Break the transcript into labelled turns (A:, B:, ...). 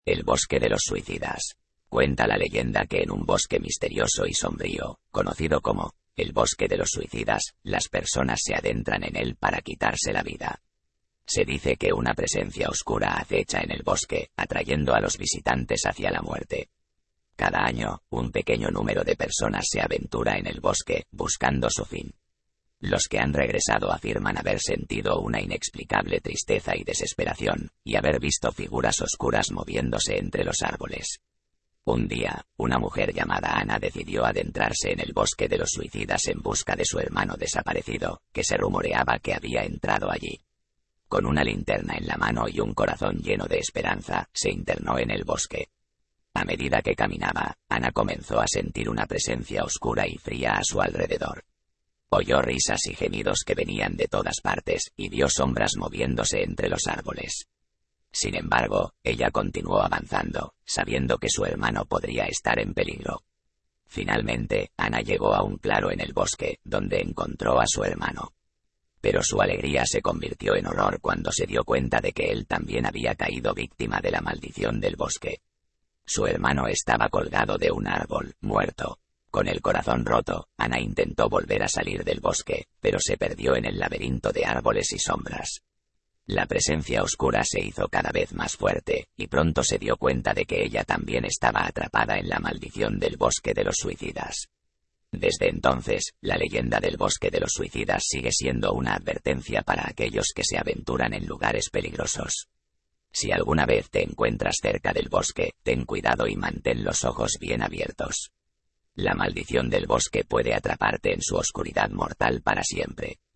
A: El bosque de los suicidas. Cuenta la leyenda que en un bosque misterioso y sombrío, conocido como el bosque de los suicidas, las personas se adentran en él para quitarse la vida. Se dice que una presencia oscura acecha en el bosque, atrayendo a los visitantes hacia la muerte. Cada año, un pequeño número de personas se aventura en el bosque, buscando su fin. Los que han regresado afirman haber sentido una inexplicable tristeza y desesperación, y haber visto figuras oscuras moviéndose entre los árboles. Un día, una mujer llamada Ana decidió adentrarse en el bosque de los suicidas en busca de su hermano desaparecido, que se rumoreaba que había entrado allí. Con una linterna en la mano y un corazón lleno de esperanza, se internó en el bosque. A medida que caminaba, Ana comenzó a sentir una presencia oscura y fría a su alrededor. Oyó risas y gemidos que venían de todas partes, y vio sombras moviéndose entre los árboles. Sin embargo, ella continuó avanzando, sabiendo que su hermano podría estar en peligro. Finalmente, Ana llegó a un claro en el bosque, donde encontró a su hermano. Pero su alegría se convirtió en horror cuando se dio cuenta de que él también había caído víctima de la maldición del bosque. Su hermano estaba colgado de un árbol, muerto. Con el corazón roto, Ana intentó volver a salir del bosque, pero se perdió en el laberinto de árboles y sombras. La presencia oscura se hizo cada vez más fuerte, y pronto se dio cuenta de que ella también estaba atrapada en la maldición del bosque de los suicidas. Desde entonces, la leyenda del bosque de los suicidas sigue siendo una advertencia para aquellos que se aventuran en lugares peligrosos. Si alguna vez te encuentras cerca del bosque, ten cuidado y mantén los ojos bien abiertos. La maldición del bosque puede atraparte en su oscuridad mortal para siempre.